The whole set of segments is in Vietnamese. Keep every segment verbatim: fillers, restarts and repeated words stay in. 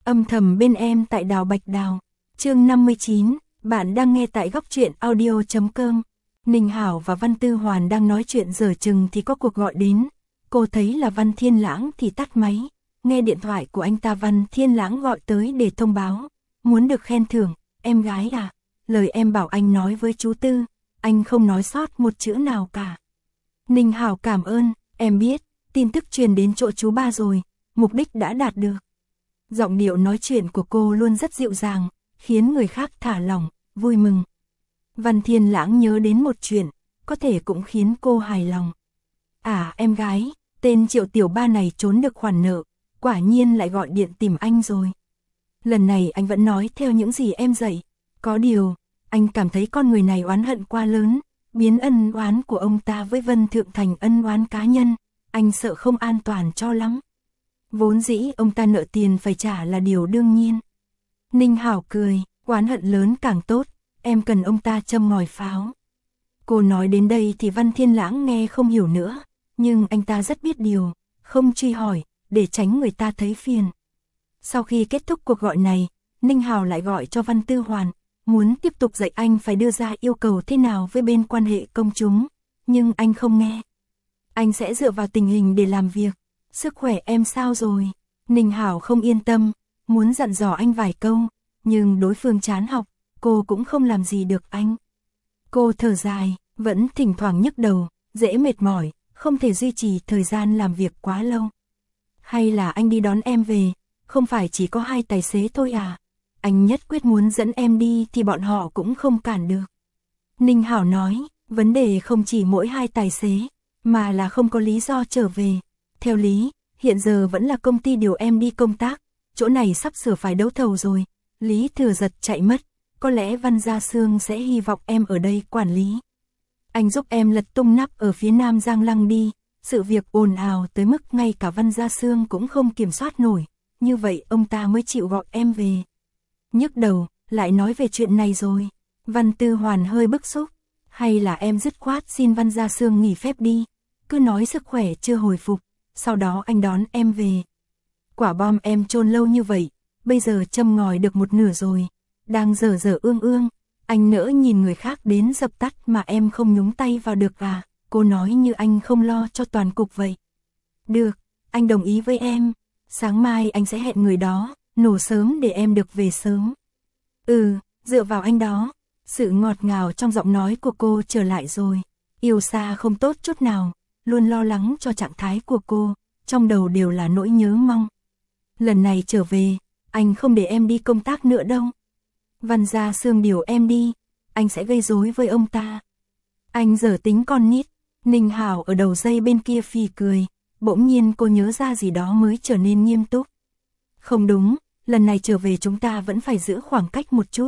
Âm thầm bên em tại Đào Bạch Đào. Chương năm mươi chín, bạn đang nghe tại góc truyện audio chấm com. Ninh Hảo và Văn Tư Hoàn đang nói chuyện dở chừng thì có cuộc gọi đến. Cô thấy là Văn Thiên Lãng thì tắt máy. Nghe điện thoại của anh ta, Văn Thiên Lãng gọi tới để thông báo. Muốn được khen thưởng, em gái à? Lời em bảo anh nói với chú Tư, anh không nói sót một chữ nào cả. Ninh Hảo cảm ơn, em biết, tin tức truyền đến chỗ chú ba rồi, mục đích đã đạt được. Giọng điệu nói chuyện của cô luôn rất dịu dàng, khiến người khác thả lỏng, vui mừng. Văn Thiên Lãng nhớ đến một chuyện, có thể cũng khiến cô hài lòng. À em gái, tên Triệu Tiểu Ba này trốn được khoản nợ, quả nhiên lại gọi điện tìm anh rồi. Lần này anh vẫn nói theo những gì em dạy, có điều, anh cảm thấy con người này oán hận quá lớn, biến ân oán của ông ta với Vân Thượng thành ân oán cá nhân, anh sợ không an toàn cho lắm. Vốn dĩ ông ta nợ tiền phải trả là điều đương nhiên. Ninh Hảo cười, oán hận lớn càng tốt, em cần ông ta châm ngòi pháo. Cô nói đến đây thì Văn Thiên Lãng nghe không hiểu nữa, nhưng anh ta rất biết điều, không truy hỏi, để tránh người ta thấy phiền. Sau khi kết thúc cuộc gọi này, Ninh Hảo lại gọi cho Văn Tư Hoàn, muốn tiếp tục dạy anh phải đưa ra yêu cầu thế nào với bên quan hệ công chúng, nhưng anh không nghe. Anh sẽ dựa vào tình hình để làm việc. Sức khỏe em sao rồi? Ninh Hảo không yên tâm, muốn dặn dò anh vài câu, nhưng đối phương chán học, cô cũng không làm gì được anh. Cô thở dài, vẫn thỉnh thoảng nhức đầu, dễ mệt mỏi, không thể duy trì thời gian làm việc quá lâu. Hay là anh đi đón em về, không phải chỉ có hai tài xế thôi à? Anh nhất quyết muốn dẫn em đi thì bọn họ cũng không cản được. Ninh Hảo nói, vấn đề không chỉ mỗi hai tài xế, mà là không có lý do trở về. Theo lý, hiện giờ vẫn là công ty điều em đi công tác, chỗ này sắp sửa phải đấu thầu rồi, Lý Thừa Giật chạy mất, có lẽ Văn Gia Sương sẽ hy vọng em ở đây quản lý. Anh giúp em lật tung nắp ở phía Nam Giang Lăng đi, sự việc ồn ào tới mức ngay cả Văn Gia Sương cũng không kiểm soát nổi, như vậy ông ta mới chịu gọi em về. Nhức đầu, lại nói về chuyện này rồi. Văn Tư Hoàn hơi bức xúc, hay là em dứt khoát xin Văn Gia Sương nghỉ phép đi, cứ nói sức khỏe chưa hồi phục, sau đó anh đón em về. Quả bom em chôn lâu như vậy, bây giờ châm ngòi được một nửa rồi, đang dở dở ương ương, anh nỡ nhìn người khác đến dập tắt mà em không nhúng tay vào được à? Cô nói như anh không lo cho toàn cục vậy. Được, anh đồng ý với em, sáng mai anh sẽ hẹn người đó, nổ sớm để em được về sớm. Ừ, dựa vào anh đó. Sự ngọt ngào trong giọng nói của cô trở lại rồi. Yêu xa không tốt chút nào, luôn lo lắng cho trạng thái của cô, trong đầu đều là nỗi nhớ mong. Lần này trở về, anh không để em đi công tác nữa đâu. Văn Gia Sương điều em đi, anh sẽ gây rối với ông ta. Anh dở tính con nít. Ninh Hảo ở đầu dây bên kia phì cười, bỗng nhiên cô nhớ ra gì đó mới trở nên nghiêm túc. Không đúng, lần này trở về chúng ta vẫn phải giữ khoảng cách một chút.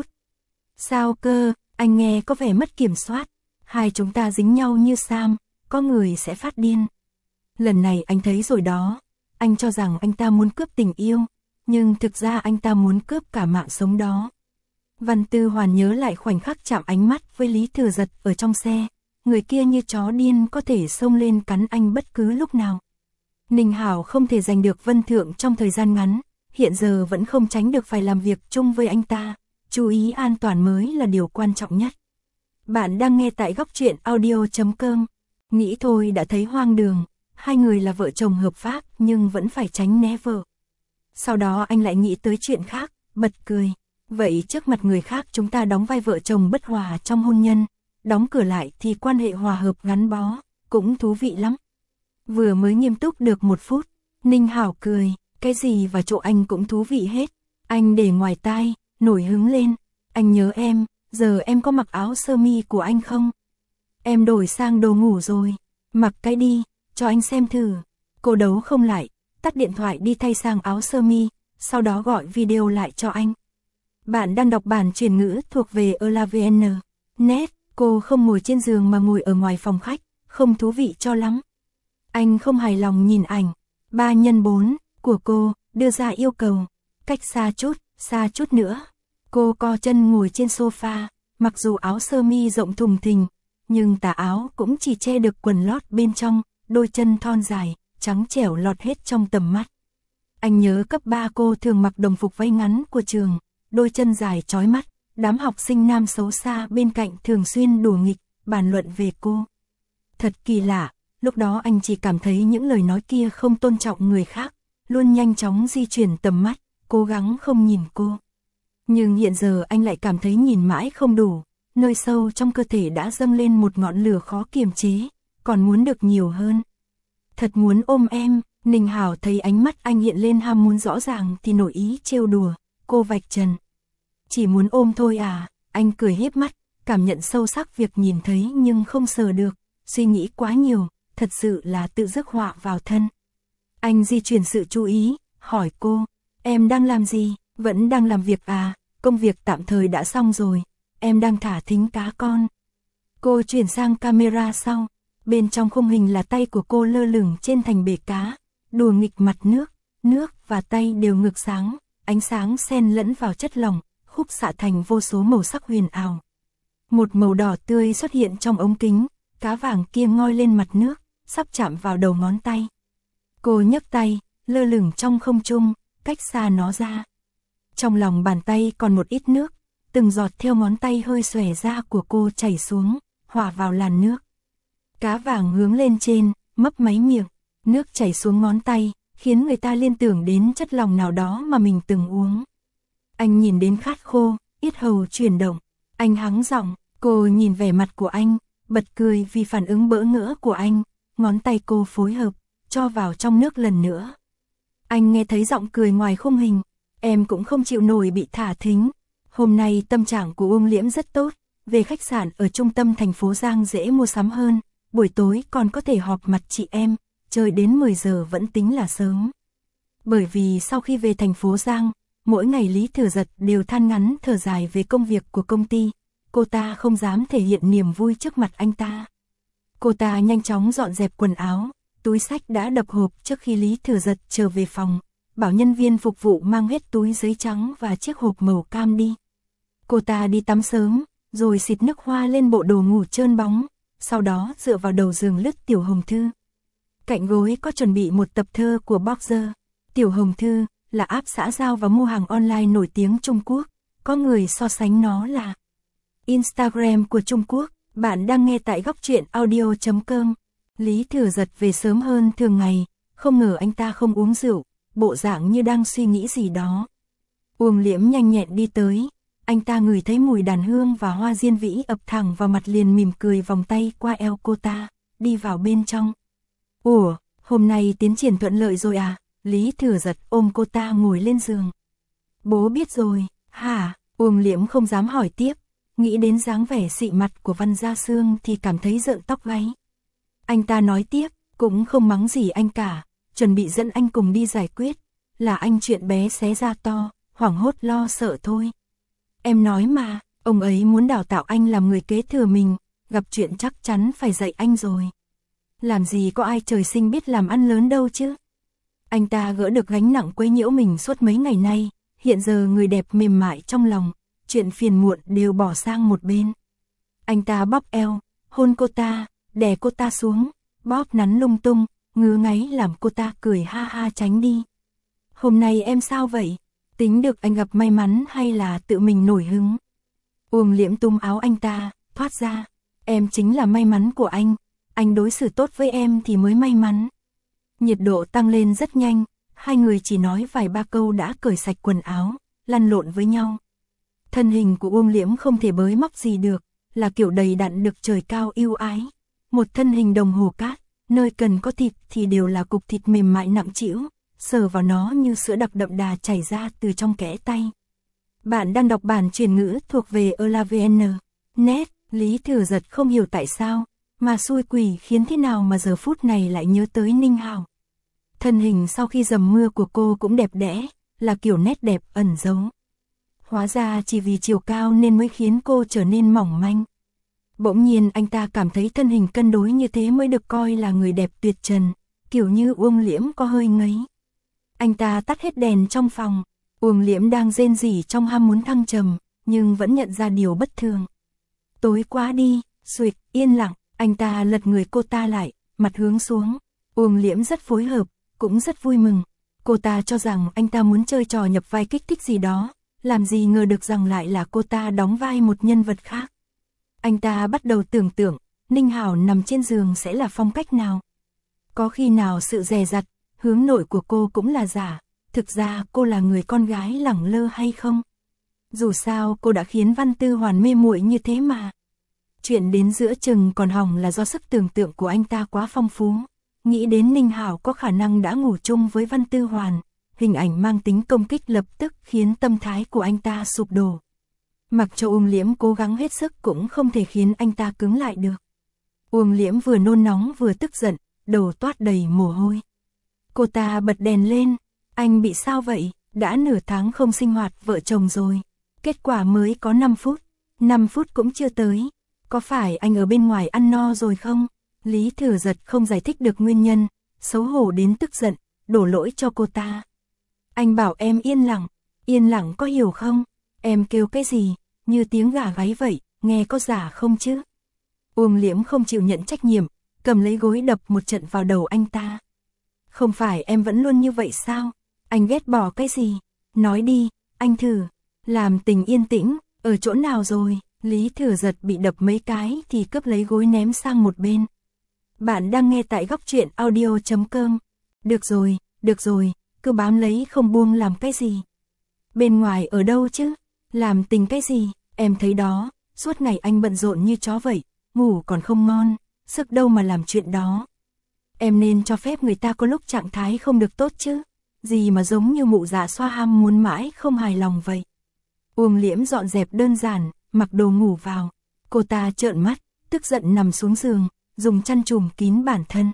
Sao cơ, anh nghe có vẻ mất kiểm soát, hai chúng ta dính nhau như Sam, có người sẽ phát điên. Lần này anh thấy rồi đó, anh cho rằng anh ta muốn cướp tình yêu, nhưng thực ra anh ta muốn cướp cả mạng sống đó. Văn Tư Hoàn nhớ lại khoảnh khắc chạm ánh mắt với Lý Thừa Giật ở trong xe, người kia như chó điên có thể xông lên cắn anh bất cứ lúc nào. Ninh Hảo không thể giành được Vân Thượng trong thời gian ngắn, hiện giờ vẫn không tránh được phải làm việc chung với anh ta, chú ý an toàn mới là điều quan trọng nhất. Bạn đang nghe tại góc truyện audio chấm com. Nghĩ thôi đã thấy hoang đường, hai người là vợ chồng hợp pháp nhưng vẫn phải tránh né vợ. Sau đó anh lại nghĩ tới chuyện khác, bật cười. Vậy trước mặt người khác chúng ta đóng vai vợ chồng bất hòa trong hôn nhân, đóng cửa lại thì quan hệ hòa hợp gắn bó, cũng thú vị lắm. Vừa mới nghiêm túc được một phút, Ninh Hảo cười, cái gì và chỗ anh cũng thú vị hết. Anh để ngoài tai, nổi hứng lên, anh nhớ em, giờ em có mặc áo sơ mi của anh không? Em đổi sang đồ ngủ rồi, mặc cái đi, cho anh xem thử. Cô đấu không lại, tắt điện thoại đi thay sang áo sơ mi, sau đó gọi video lại cho anh. Bạn đang đọc bản chuyển ngữ thuộc về Elavn. Net, cô không ngồi trên giường mà ngồi ở ngoài phòng khách, không thú vị cho lắm. Anh không hài lòng nhìn ảnh ba nhân bốn của cô, đưa ra yêu cầu, cách xa chút, xa chút nữa. Cô co chân ngồi trên sofa, mặc dù áo sơ mi rộng thùng thình, nhưng tà áo cũng chỉ che được quần lót bên trong, đôi chân thon dài, trắng trẻo lọt hết trong tầm mắt. Anh nhớ cấp ba cô thường mặc đồng phục váy ngắn của trường, đôi chân dài chói mắt, đám học sinh nam xấu xa bên cạnh thường xuyên đùa nghịch, bàn luận về cô. Thật kỳ lạ, lúc đó anh chỉ cảm thấy những lời nói kia không tôn trọng người khác, luôn nhanh chóng di chuyển tầm mắt, cố gắng không nhìn cô. Nhưng hiện giờ anh lại cảm thấy nhìn mãi không đủ, nơi sâu trong cơ thể đã dâng lên một ngọn lửa khó kiềm chế, còn muốn được nhiều hơn. Thật muốn ôm em. Ninh Hảo thấy ánh mắt anh hiện lên ham muốn rõ ràng thì nổi ý trêu đùa, cô vạch trần. Chỉ muốn ôm thôi à, anh cười híp mắt, cảm nhận sâu sắc việc nhìn thấy nhưng không sờ được, suy nghĩ quá nhiều, thật sự là tự rước họa vào thân. Anh di chuyển sự chú ý, hỏi cô, em đang làm gì, vẫn đang làm việc à, công việc tạm thời đã xong rồi, em đang thả thính cá con. Cô chuyển sang camera sau, bên trong khung hình là tay của cô lơ lửng trên thành bể cá. Đùa nghịch mặt nước, nước và tay đều ngược sáng, ánh sáng xen lẫn vào chất lỏng, khúc xạ thành vô số màu sắc huyền ảo. Một màu đỏ tươi xuất hiện trong ống kính, cá vàng kia ngoi lên mặt nước, sắp chạm vào đầu ngón tay. Cô nhấc tay, lơ lửng trong không trung, cách xa nó ra. Trong lòng bàn tay còn một ít nước, từng giọt theo ngón tay hơi xòe ra của cô chảy xuống, hòa vào làn nước. Cá vàng hướng lên trên, mấp máy miệng. Nước chảy xuống ngón tay, khiến người ta liên tưởng đến chất lỏng nào đó mà mình từng uống. Anh nhìn đến khát khô, yết hầu chuyển động. Anh hắng giọng, cô nhìn vẻ mặt của anh, bật cười vì phản ứng bỡ ngỡ của anh. Ngón tay cô phối hợp, cho vào trong nước lần nữa. Anh nghe thấy giọng cười ngoài khung hình. Em cũng không chịu nổi bị thả thính. Hôm nay tâm trạng của Uông Liễm rất tốt. Về khách sạn ở trung tâm thành phố Giang dễ mua sắm hơn. Buổi tối còn có thể họp mặt chị em. Trời đến mười giờ vẫn tính là sớm. Bởi vì sau khi về thành phố Giang, mỗi ngày Lý Thừa Giật đều than ngắn thở dài về công việc của công ty. Cô ta không dám thể hiện niềm vui trước mặt anh ta. Cô ta nhanh chóng dọn dẹp quần áo, túi xách đã đập hộp trước khi Lý Thừa Giật trở về phòng, bảo nhân viên phục vụ mang hết túi giấy trắng và chiếc hộp màu cam đi. Cô ta đi tắm sớm, rồi xịt nước hoa lên bộ đồ ngủ trơn bóng, sau đó dựa vào đầu giường lướt Tiểu Hồng Thư. Cạnh gối có chuẩn bị một tập thơ của Boxer. Tiểu Hồng Thư là app xã giao và mua hàng online nổi tiếng Trung Quốc, có người so sánh nó là Instagram của Trung Quốc. Bạn đang nghe tại góc truyện audio chấm com. Lý Thừa Giật về sớm hơn thường ngày, không ngờ anh ta không uống rượu, bộ dạng như đang suy nghĩ gì đó. Uông Liễm nhanh nhẹn đi tới, anh ta ngửi thấy mùi đàn hương và hoa diên vĩ ập thẳng vào mặt liền mỉm cười vòng tay qua eo cô ta, đi vào bên trong. Ủa, hôm nay tiến triển thuận lợi rồi à? Lý Thừa Giật ôm cô ta ngồi lên giường. Bố biết rồi, hả? Uông Liễm không dám hỏi tiếp, nghĩ đến dáng vẻ xị mặt của Văn Gia Sương thì cảm thấy rợn tóc gáy. Anh ta nói tiếp, cũng không mắng gì anh cả, chuẩn bị dẫn anh cùng đi giải quyết, là anh chuyện bé xé ra to, hoảng hốt lo sợ thôi. Em nói mà, ông ấy muốn đào tạo anh làm người kế thừa mình, gặp chuyện chắc chắn phải dạy anh rồi. Làm gì có ai trời sinh biết làm ăn lớn đâu chứ. Anh ta gỡ được gánh nặng quấy nhiễu mình suốt mấy ngày nay, hiện giờ người đẹp mềm mại trong lòng, chuyện phiền muộn đều bỏ sang một bên. Anh ta bóp eo, hôn cô ta, đè cô ta xuống, bóp nắn lung tung, ngứa ngáy làm cô ta cười ha ha tránh đi. Hôm nay em sao vậy? Tính được anh gặp may mắn hay là tự mình nổi hứng? Uông Liễm tung áo anh ta, thoát ra. Em chính là may mắn của anh, anh đối xử tốt với em thì mới may mắn. Nhiệt độ tăng lên rất nhanh, hai người chỉ nói vài ba câu đã cởi sạch quần áo, lăn lộn với nhau. Thân hình của Uông Liễm không thể bới móc gì được, là kiểu đầy đặn được trời cao yêu ái. Một thân hình đồng hồ cát, nơi cần có thịt thì đều là cục thịt mềm mại nặng trĩu, sờ vào nó như sữa đặc đậm đà chảy ra từ trong kẽ tay. Bạn đang đọc bản truyền ngữ thuộc về elavn chấm net. Lý Thừa Giật không hiểu tại sao, mà xui quỷ khiến thế nào mà giờ phút này lại nhớ tới Ninh Hảo. Thân hình sau khi dầm mưa của cô cũng đẹp đẽ, là kiểu nét đẹp ẩn giấu. Hóa ra chỉ vì chiều cao nên mới khiến cô trở nên mỏng manh. Bỗng nhiên anh ta cảm thấy thân hình cân đối như thế mới được coi là người đẹp tuyệt trần, kiểu như Uông Liễm có hơi ngấy. Anh ta tắt hết đèn trong phòng, Uông Liễm đang rên rỉ trong ham muốn thăng trầm, nhưng vẫn nhận ra điều bất thường. Tối quá đi, xuỵt, yên lặng, anh ta lật người cô ta lại, mặt hướng xuống. Uông Liễm rất phối hợp, cũng rất vui mừng. Cô ta cho rằng anh ta muốn chơi trò nhập vai kích thích gì đó, làm gì ngờ được rằng lại là cô ta đóng vai một nhân vật khác. Anh ta bắt đầu tưởng tượng, Ninh Hảo nằm trên giường sẽ là phong cách nào. Có khi nào sự dè dặt, hướng nội của cô cũng là giả, thực ra cô là người con gái lẳng lơ hay không? Dù sao cô đã khiến Văn Tư Hoàn mê muội như thế mà. Chuyện đến giữa chừng còn hỏng là do sức tưởng tượng của anh ta quá phong phú. Nghĩ đến Ninh Hảo có khả năng đã ngủ chung với Văn Tư Hoàn, hình ảnh mang tính công kích lập tức khiến tâm thái của anh ta sụp đổ. Mặc cho Uông Liễm cố gắng hết sức cũng không thể khiến anh ta cứng lại được. Uông Liễm vừa nôn nóng vừa tức giận, đầu toát đầy mồ hôi. Cô ta bật đèn lên, anh bị sao vậy, đã nửa tháng không sinh hoạt vợ chồng rồi. Kết quả mới có năm phút, năm phút cũng chưa tới. Có phải anh ở bên ngoài ăn no rồi không? Lý Thừa Giật không giải thích được nguyên nhân, xấu hổ đến tức giận, đổ lỗi cho cô ta. Anh bảo em yên lặng, yên lặng có hiểu không? Em kêu cái gì, như tiếng gà gáy vậy, nghe có giả không chứ? Uông Liễm không chịu nhận trách nhiệm, cầm lấy gối đập một trận vào đầu anh ta. Không phải em vẫn luôn như vậy sao? Anh ghét bỏ cái gì? Nói đi, anh thử. Làm tình yên tĩnh, ở chỗ nào rồi? Lý Thừa Giật bị đập mấy cái thì cướp lấy gối ném sang một bên. Bạn đang nghe tại góc truyện audio chấm com. Được rồi, được rồi, cứ bám lấy không buông làm cái gì? Bên ngoài ở đâu chứ? Làm tình cái gì? Em thấy đó, suốt ngày anh bận rộn như chó vậy, ngủ còn không ngon, sức đâu mà làm chuyện đó. Em nên cho phép người ta có lúc trạng thái không được tốt chứ. Gì mà giống như mụ già xoa ham muốn mãi không hài lòng vậy. Uông Liễm dọn dẹp đơn giản, mặc đồ ngủ vào. Cô ta trợn mắt, tức giận nằm xuống giường, dùng chăn trùm kín bản thân.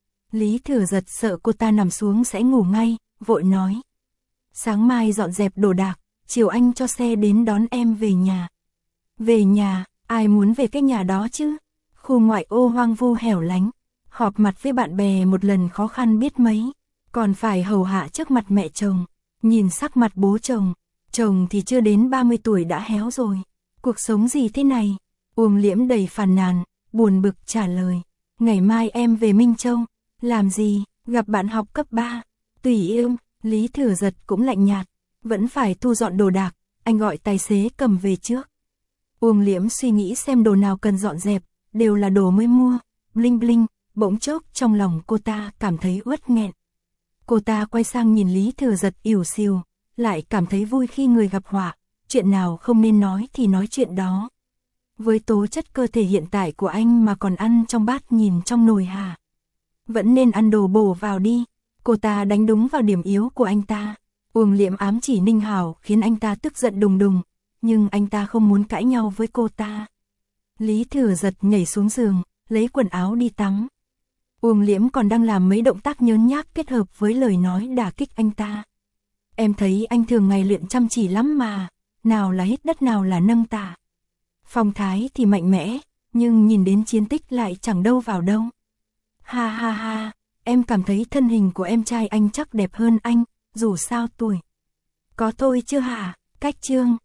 Lý Thừa Giật sợ cô ta nằm xuống sẽ ngủ ngay, vội nói. Sáng mai dọn dẹp đồ đạc, chiều anh cho xe đến đón em về nhà. Về nhà, ai muốn về cái nhà đó chứ? Khu ngoại ô hoang vu hẻo lánh, họp mặt với bạn bè một lần khó khăn biết mấy, còn phải hầu hạ trước mặt mẹ chồng, nhìn sắc mặt bố chồng, chồng thì chưa đến ba mươi tuổi đã héo rồi. Cuộc sống gì thế này? Uông Liễm đầy phàn nàn, buồn bực trả lời. Ngày mai em về Minh Châu. Làm gì? Gặp bạn học cấp ba. Tùy yêu. Lý Thừa Giật cũng lạnh nhạt. Vẫn phải thu dọn đồ đạc. Anh gọi tài xế cầm về trước. Uông Liễm suy nghĩ xem đồ nào cần dọn dẹp. Đều là đồ mới mua. Bling bling. Bỗng chốc trong lòng cô ta cảm thấy uất nghẹn. Cô ta quay sang nhìn Lý Thừa Giật ỉu xìu. Lại cảm thấy vui khi người gặp họa. Chuyện nào không nên nói thì nói chuyện đó. Với tố chất cơ thể hiện tại của anh mà còn ăn trong bát nhìn trong nồi hả? Vẫn nên ăn đồ bổ vào đi. Cô ta đánh đúng vào điểm yếu của anh ta. Uông Liễm ám chỉ Ninh Hảo khiến anh ta tức giận đùng đùng. Nhưng anh ta không muốn cãi nhau với cô ta. Lý Thừa Giật nhảy xuống giường, lấy quần áo đi tắm. Uông Liễm còn đang làm mấy động tác nhớn nhác kết hợp với lời nói đả kích anh ta. Em thấy anh thường ngày luyện chăm chỉ lắm mà. Nào là hít đất nào là nâng tạ. Phong thái thì mạnh mẽ, nhưng nhìn đến chiến tích lại chẳng đâu vào đâu. Ha ha ha, em cảm thấy thân hình của em trai anh chắc đẹp hơn anh, dù sao tuổi. Có thôi chưa hả? Cách chương.